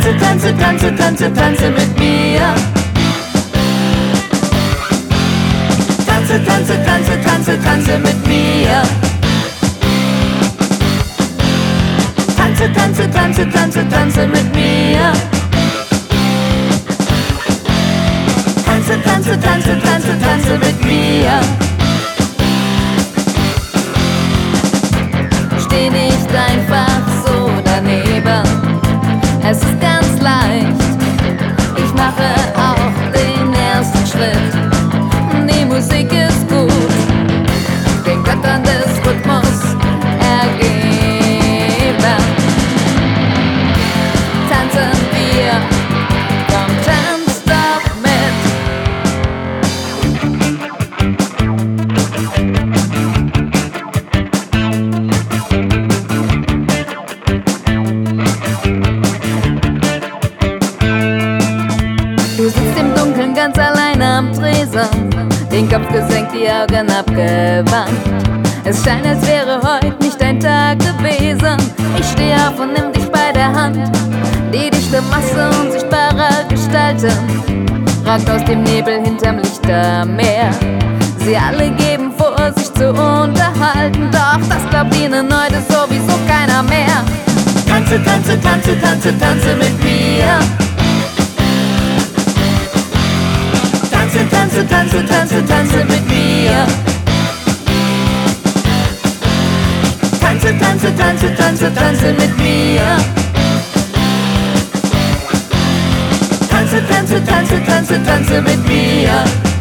Tanze, tanze, tanze, tanze, tanze mit mir. Tanze, tanze, tanze, tanze, tanze mit mir. Tanze, tanze, tanze, tanze, tanze mit mir. Tanze, tanze, tanze, tanze, tanze mit mir. Steh nicht einfach so daneben, es ist ganz leicht. Ich mache auch den ersten Schritt. Die Musik ist gut, den Göttern des Rhythmus ergeben. Tanzen wir, komm, tanz doch mit. Du sitzt im Dunkeln ganz alleine am Tresen, den Kopf gesenkt, die Augen abgewandt. Es scheint, als wäre heute nicht dein Tag gewesen. Ich stehe auf und nimm dich bei der Hand. Die dichte Masse unsichtbarer Gestalten ragt aus dem Nebel hinterm Lichtermeer. Sie alle geben vor, sich zu unterhalten, doch das glaubt ihnen heute sowieso keiner mehr. Tanze, tanze, tanze, tanze, tanze mit mir. Tanze, tanze, tanze, tanze, tanze mit mir. Tanze, tanze, tanze, tanze, tanze mit mir. Tanze, tanze, tanze, tanze, tanze mit mir.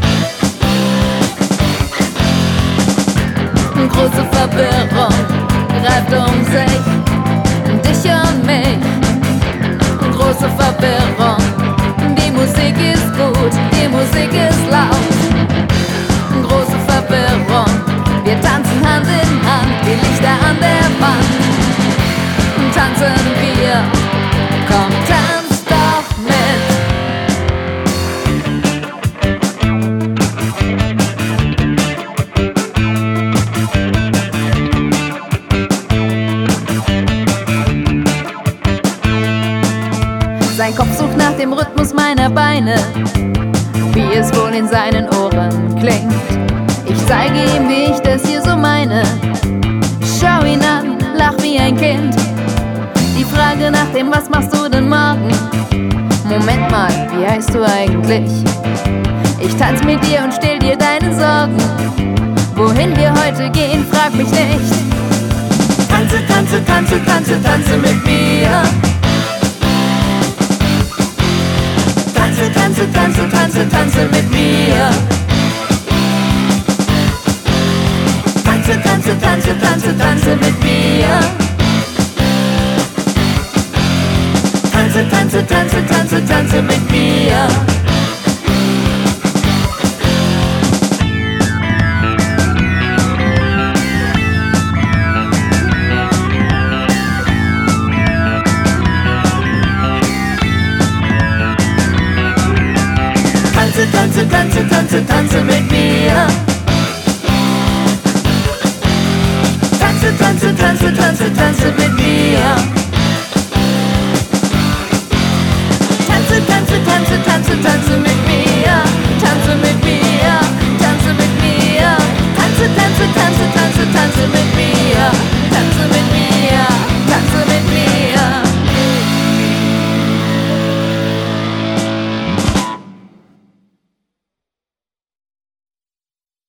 Große Verwirrung greift um sich, dich und mich. Große Verwirrung, die Musik ist gut, die Musik ist laut. Große Verwirrung, wir tanzen Hand in Hand, die Lichter an der Wand. Tanzen wir, komm, tanz doch mit. Sein Kopf sucht nach dem Rhythmus meiner Beine, wie es wohl in seinen Ohren klingt. Ich zeige ihm, wie ich das hier so meine. Schau ihn an, lach wie ein Kind. Die Frage nach dem, was machst du denn morgen? Moment mal, wie heißt du eigentlich? Ich tanz mit dir und still dir deine Sorgen. Wohin wir heute gehen, frag mich nicht. Tanze, tanze, tanze, tanze, tanze mit mir. Tanze, tanze, tanze, tanze, tanze mit mir. Tanze, tanze, tanze, tanze, tanze mit mir. Tanze, tanze, tanze, tanze, tanze mit mir. Tanze, tanze, tanze, tanze, tanze mit mir. Tanze, tanze, tanze, tanze, tanze mit